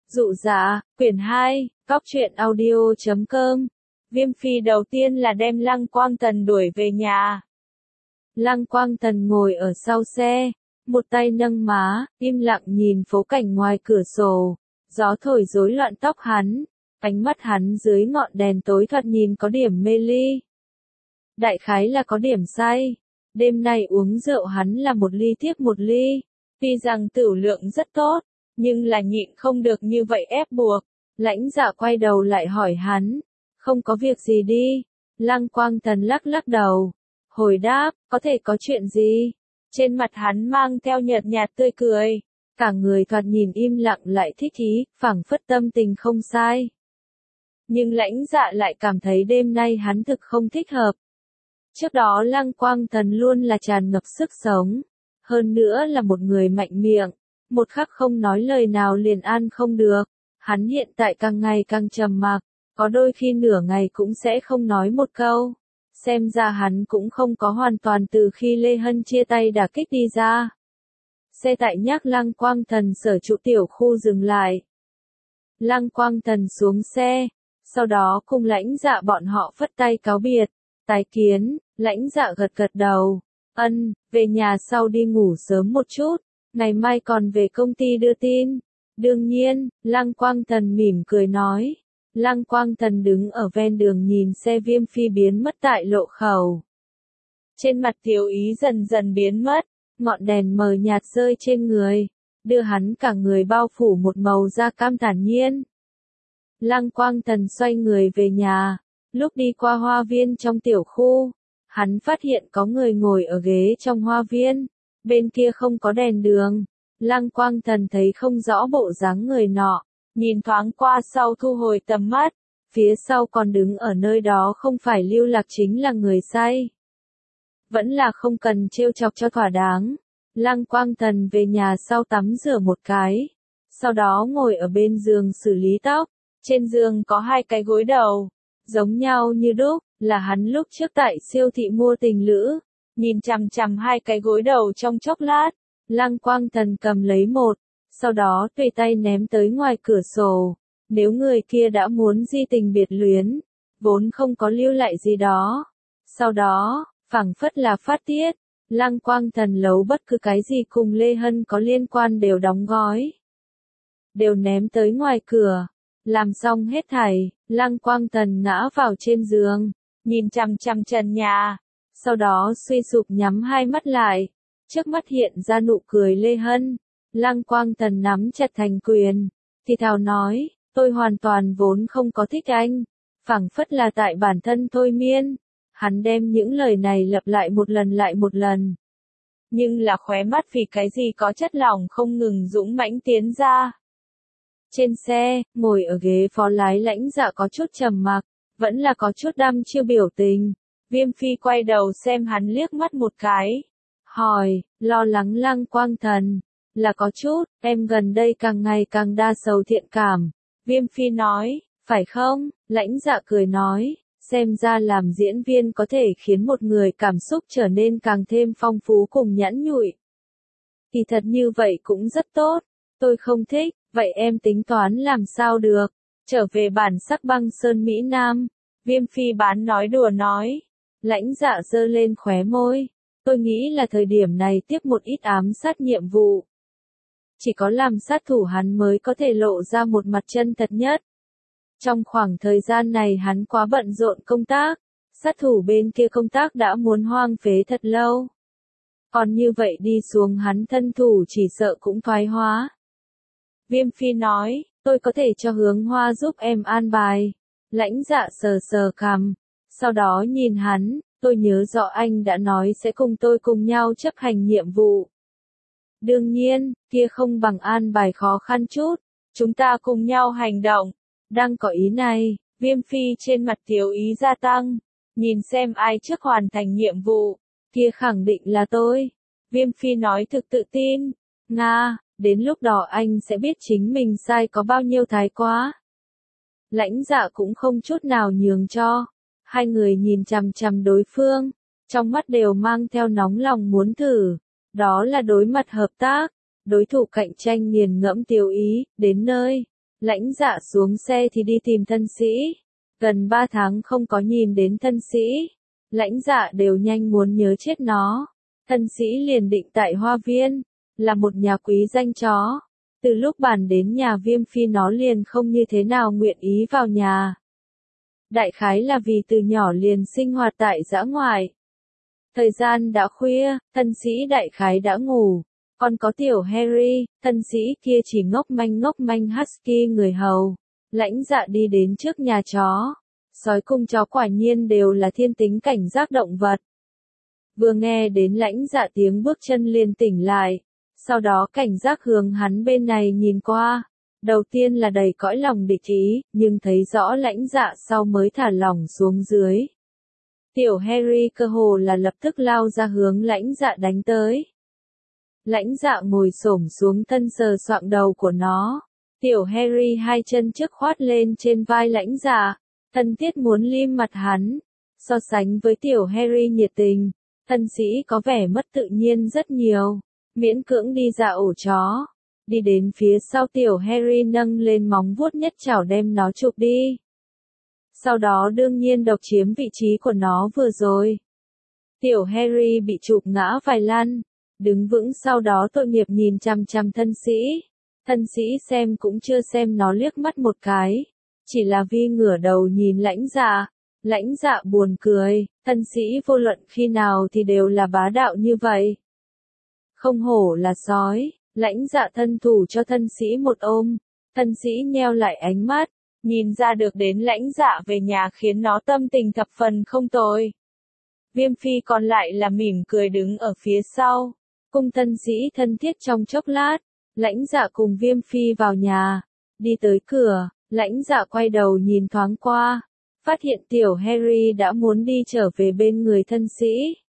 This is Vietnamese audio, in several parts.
Dụ dạ, quyển 2, Cóc truyện audio.com. Viêm phi đầu tiên là đem Lăng Quang Tần đuổi về nhà. Lăng Quang Tần ngồi ở sau xe, một tay nâng má, im lặng nhìn phố cảnh ngoài cửa sổ. Gió thổi rối loạn tóc hắn, ánh mắt hắn dưới ngọn đèn tối thoạt nhìn có điểm mê ly. Đại khái là có điểm say. Đêm nay uống rượu hắn là một ly tiếp một ly. Tuy rằng tửu lượng rất tốt, nhưng là nhịn không được như vậy ép buộc. Lãnh Dạ quay đầu lại hỏi hắn, không có việc gì đi. Lăng Quang Tần lắc lắc đầu, hồi đáp, có thể có chuyện gì? Trên mặt hắn mang theo nhợt nhạt tươi cười, cả người thoạt nhìn im lặng lại thích ý, phảng phất tâm tình không sai. Nhưng Lãnh Dạ lại cảm thấy đêm nay hắn thực không thích hợp. Trước đó Lăng Quang Tần luôn là tràn ngập sức sống, hơn nữa là một người mạnh miệng, một khắc không nói lời nào liền an không được. Hắn hiện tại càng ngày càng trầm mặc, có đôi khi nửa ngày cũng sẽ không nói một câu. Xem ra hắn cũng không có hoàn toàn từ khi Lê Hân chia tay đả kích đi ra. Xe tại nhác Lăng Quang Tần sở trụ tiểu khu dừng lại. Lăng Quang Tần xuống xe, sau đó cùng Lãnh Dạ bọn họ phất tay cáo biệt. Tái kiến, Lãnh Dạ gật gật đầu. Ân, về nhà sau đi ngủ sớm một chút, ngày mai còn về công ty đưa tin. Đương nhiên, Lăng Quang Tần mỉm cười nói. Lăng Quang Tần đứng ở ven đường nhìn xe Viêm phi biến mất tại lộ khẩu. Trên mặt Tiểu Ý dần dần biến mất, ngọn đèn mờ nhạt rơi trên người, đưa hắn cả người bao phủ một màu da cam thản nhiên. Lăng Quang Tần xoay người về nhà, lúc đi qua hoa viên trong tiểu khu, hắn phát hiện có người ngồi ở ghế trong hoa viên, bên kia không có đèn đường. Lăng Quang Tần thấy không rõ bộ dáng người nọ, nhìn thoáng qua sau thu hồi tầm mắt, phía sau còn đứng ở nơi đó không phải Lưu Lạc chính là người say. Vẫn là không cần trêu chọc cho thỏa đáng. Lăng Quang Tần về nhà sau tắm rửa một cái, sau đó ngồi ở bên giường xử lý tóc, trên giường có hai cái gối đầu, giống nhau như đúc, là hắn lúc trước tại siêu thị mua tình lữ, nhìn chằm chằm hai cái gối đầu trong chốc lát. Lăng Quang Tần cầm lấy một, sau đó tùy tay ném tới ngoài cửa sổ. Nếu người kia đã muốn di tình biệt luyến, vốn không có lưu lại gì đó. Sau đó, phảng phất là phát tiết, Lăng Quang Tần lấu bất cứ cái gì cùng Lê Hân có liên quan đều đóng gói, đều ném tới ngoài cửa. Làm xong hết thảy, Lăng Quang Tần ngã vào trên giường, nhìn chằm chằm trần nhà, sau đó suy sụp nhắm hai mắt lại. Trước mắt hiện ra nụ cười Lê Hân, Lăng Quang Tần nắm chặt thành quyền, thì thào nói, tôi hoàn toàn vốn không có thích anh, phảng phất là tại bản thân thôi miên. Hắn đem những lời này lặp lại một lần lại một lần. Nhưng là khóe mắt vì cái gì có chất lỏng không ngừng dũng mãnh tiến ra. Trên xe, ngồi ở ghế phó lái Lãnh Dạ có chút trầm mặc, vẫn là có chút đăm chiêu biểu tình. Viêm phi quay đầu xem hắn liếc mắt một cái. Hỏi, lo lắng Lăng Quang Tần, là có chút, em gần đây càng ngày càng đa sầu thiện cảm. Viêm phi nói, phải không? Lãnh Dạ cười nói, xem ra làm diễn viên có thể khiến một người cảm xúc trở nên càng thêm phong phú cùng nhẵn nhụi. Thì thật như vậy cũng rất tốt, tôi không thích, vậy em tính toán làm sao được? Trở về bản sắc băng sơn Mỹ Nam. Viêm phi bán nói đùa nói. Lãnh Dạ giơ lên khóe môi. Tôi nghĩ là thời điểm này tiếp một ít ám sát nhiệm vụ. Chỉ có làm sát thủ hắn mới có thể lộ ra một mặt chân thật nhất. Trong khoảng thời gian này hắn quá bận rộn công tác, sát thủ bên kia công tác đã muốn hoang phế thật lâu. Còn như vậy đi xuống hắn thân thủ chỉ sợ cũng thoái hóa. Viêm phi nói, tôi có thể cho Hướng Hoa giúp em an bài. Lãnh Dạ sờ sờ cằm, sau đó nhìn hắn. Tôi nhớ rõ anh đã nói sẽ cùng tôi cùng nhau chấp hành nhiệm vụ. Đương nhiên, kia không bằng an bài khó khăn chút. Chúng ta cùng nhau hành động. Đang có ý này, Viêm phi trên mặt Tiểu Ý gia tăng. Nhìn xem ai trước hoàn thành nhiệm vụ. Kia khẳng định là tôi. Viêm phi nói thực tự tin. Nga, đến lúc đó anh sẽ biết chính mình sai có bao nhiêu thái quá. Lãnh Dạ cũng không chút nào nhường cho. Hai người nhìn chằm chằm đối phương, trong mắt đều mang theo nóng lòng muốn thử. Đó là đối mặt hợp tác, đối thủ cạnh tranh nghiền ngẫm Tiểu Ý, đến nơi. Lãnh Dạ xuống xe thì đi tìm thân sĩ. Gần 3 tháng không có nhìn đến thân sĩ. Lãnh Dạ đều nhanh muốn nhớ chết nó. Thân sĩ liền định tại Hoa Viên, là một nhà quý danh chó. Từ lúc bàn đến nhà Viêm Phi nó liền không như thế nào nguyện ý vào nhà. Đại khái là vì từ nhỏ liền sinh hoạt tại dã ngoại. Thời gian đã khuya, thân sĩ đại khái đã ngủ. Còn có tiểu Harry, thân sĩ kia chỉ ngốc manh husky người hầu. Lãnh Dạ đi đến trước nhà chó. Sói cùng chó quả nhiên đều là thiên tính cảnh giác động vật. Vừa nghe đến Lãnh Dạ tiếng bước chân liền tỉnh lại. Sau đó cảnh giác hướng hắn bên này nhìn qua. Đầu tiên là đầy cõi lòng địch ý, nhưng thấy rõ Lãnh Dạ sau mới thả lỏng xuống dưới. Tiểu Harry cơ hồ là lập tức lao ra hướng Lãnh Dạ đánh tới. Lãnh Dạ ngồi xổm xuống thân sờ soạng đầu của nó. Tiểu Harry hai chân trước khoát lên trên vai Lãnh Dạ, thân thiết muốn lim mặt hắn. So sánh với tiểu Harry nhiệt tình, thân sĩ có vẻ mất tự nhiên rất nhiều. Miễn cưỡng đi ra ổ chó. Đi đến phía sau tiểu Harry nâng lên móng vuốt nhất chảo đem nó chụp đi. Sau đó đương nhiên độc chiếm vị trí của nó vừa rồi. Tiểu Harry bị chụp ngã vài lăn. Đứng vững sau đó tội nghiệp nhìn chằm chằm thân sĩ. Thân sĩ xem cũng chưa xem nó liếc mắt một cái. Chỉ là vì ngửa đầu nhìn Lãnh Dạ. Lãnh Dạ buồn cười. Thân sĩ vô luận khi nào thì đều là bá đạo như vậy. Không hổ là sói. Lãnh Dạ thân thủ cho thân sĩ một ôm. Thân sĩ nheo lại ánh mắt. Nhìn ra được đến Lãnh Dạ về nhà khiến nó tâm tình thập phần không tồi. Viêm Phi còn lại là mỉm cười đứng ở phía sau. Cùng thân sĩ thân thiết trong chốc lát. Lãnh Dạ cùng Viêm Phi vào nhà. Đi tới cửa, Lãnh Dạ quay đầu nhìn thoáng qua. Phát hiện tiểu Harry đã muốn đi trở về bên người thân sĩ.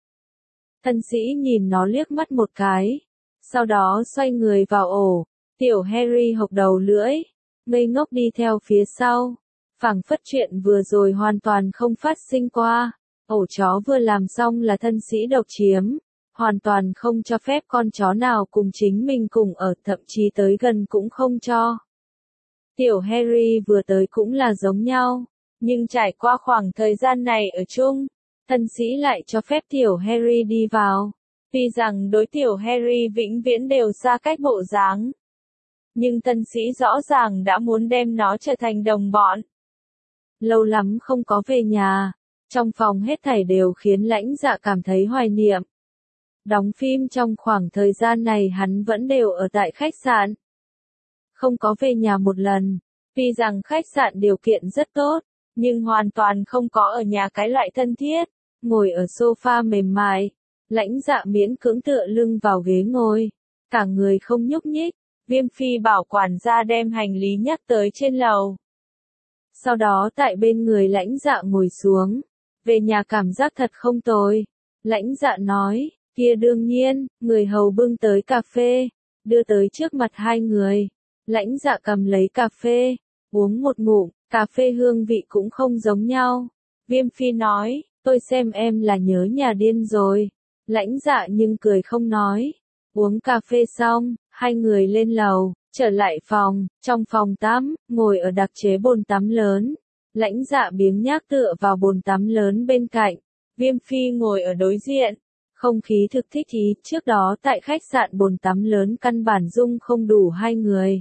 Thân sĩ nhìn nó liếc mắt một cái. Sau đó xoay người vào ổ. Tiểu Harry hộc đầu lưỡi. Ngây ngốc đi theo phía sau. Phảng phất chuyện vừa rồi hoàn toàn không phát sinh qua. Ổ chó vừa làm xong là thân sĩ độc chiếm. Hoàn toàn không cho phép con chó nào cùng chính mình cùng ở, thậm chí tới gần cũng không cho. Tiểu Harry vừa tới cũng là giống nhau. Nhưng trải qua khoảng thời gian này ở chung, thân sĩ lại cho phép tiểu Harry đi vào. Tuy rằng đối tiểu Harry vĩnh viễn đều xa cách bộ dáng. Nhưng thân sĩ rõ ràng đã muốn đem nó trở thành đồng bọn. Lâu lắm không có về nhà. Trong phòng hết thảy đều khiến Lãnh Dạ cảm thấy hoài niệm. Đóng phim trong khoảng thời gian này hắn vẫn đều ở tại khách sạn. Không có về nhà một lần. Tuy rằng khách sạn điều kiện rất tốt. Nhưng hoàn toàn không có ở nhà cái loại thân thiết. Ngồi ở sofa mềm mại. Lãnh Dạ miễn cưỡng tựa lưng vào ghế ngồi. Cả người không nhúc nhích. Viêm Phi bảo quản gia đem hành lý nhắc tới trên lầu. Sau đó tại bên người Lãnh Dạ ngồi xuống. Về nhà cảm giác thật không tồi. Lãnh Dạ nói, kia đương nhiên, người hầu bưng tới cà phê. Đưa tới trước mặt hai người. Lãnh Dạ cầm lấy cà phê. Uống một ngụm, cà phê hương vị cũng không giống nhau. Viêm Phi nói, tôi xem em là nhớ nhà điên rồi. Lãnh Dạ nhưng cười không nói. Uống cà phê xong, hai người lên lầu, trở lại phòng, trong phòng tắm, ngồi ở đặc chế bồn tắm lớn. Lãnh Dạ biếng nhác tựa vào bồn tắm lớn bên cạnh. Viêm Phi ngồi ở đối diện. Không khí thực thích ý, trước đó tại khách sạn bồn tắm lớn căn bản dung không đủ hai người.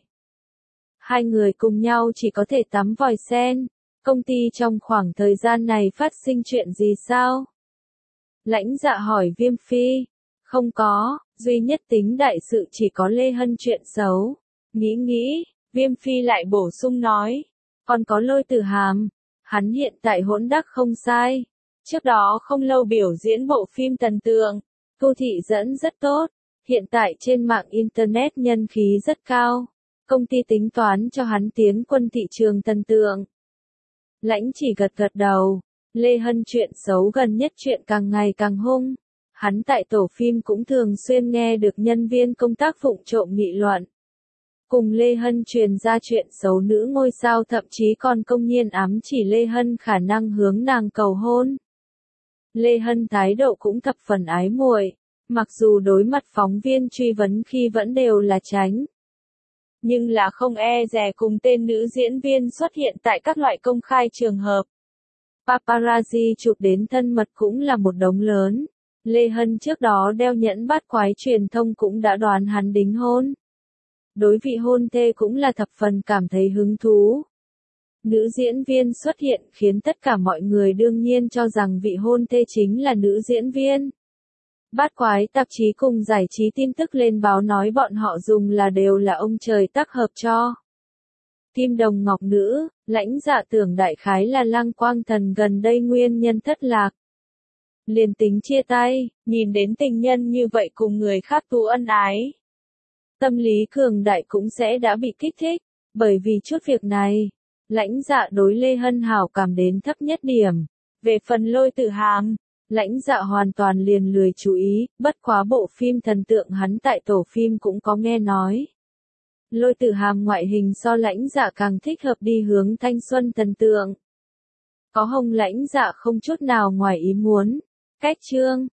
Hai người cùng nhau chỉ có thể tắm vòi sen. Công ty trong khoảng thời gian này phát sinh chuyện gì sao? Lãnh Dạ hỏi Viêm Phi. Không có, duy nhất tính đại sự chỉ có Lê Hân chuyện xấu. Nghĩ, Viêm Phi lại bổ sung nói. Còn có Lôi Tử Hàm. Hắn hiện tại hỗn đắc không sai. Trước đó không lâu biểu diễn bộ phim Thần Tượng. Thu thị dẫn rất tốt. Hiện tại trên mạng Internet nhân khí rất cao. Công ty tính toán cho hắn tiến quân thị trường Thần Tượng. Lãnh chỉ gật đầu. Lê Hân chuyện xấu gần nhất chuyện càng ngày càng hung. Hắn tại tổ phim cũng thường xuyên nghe được nhân viên công tác vụng trộm nghị luận. Cùng Lê Hân truyền ra chuyện xấu nữ ngôi sao thậm chí còn công nhiên ám chỉ Lê Hân khả năng hướng nàng cầu hôn. Lê Hân thái độ cũng thập phần ái muội, mặc dù đối mặt phóng viên truy vấn khi vẫn đều là tránh. nhưng là không e dè cùng tên nữ diễn viên xuất hiện tại các loại công khai trường hợp. Paparazzi chụp đến thân mật cũng là một đống lớn. Lê Hân trước đó đeo nhẫn bát quái, truyền thông cũng đã đoán hắn đính hôn. Đối vị hôn thê cũng là thập phần cảm thấy hứng thú. Nữ diễn viên xuất hiện khiến tất cả mọi người đương nhiên cho rằng vị hôn thê chính là nữ diễn viên. Bát quái tạp chí cùng giải trí tin tức lên báo nói bọn họ dùng là đều là ông trời tác hợp cho. Kim đồng ngọc nữ, Lãnh Dạ tưởng đại khái là Lăng Quang Thần gần đây nguyên nhân thất lạc. Liền tính chia tay, nhìn đến tình nhân như vậy cùng người khác tú ân ái. Tâm lý cường đại cũng sẽ đã bị kích thích, bởi vì chút việc này, Lãnh Dạ đối Lê Hân hảo cảm đến thấp nhất điểm. Về phần Lôi Tử Hàm, Lãnh Dạ hoàn toàn liền lười chú ý, bất quá bộ phim thần tượng hắn tại tổ phim cũng có nghe nói. Lôi Tử Hàm ngoại hình so Lãnh Dạ càng thích hợp đi hướng thanh xuân thần tượng. Có hồng Lãnh Dạ không chút nào ngoài ý muốn. Cách chương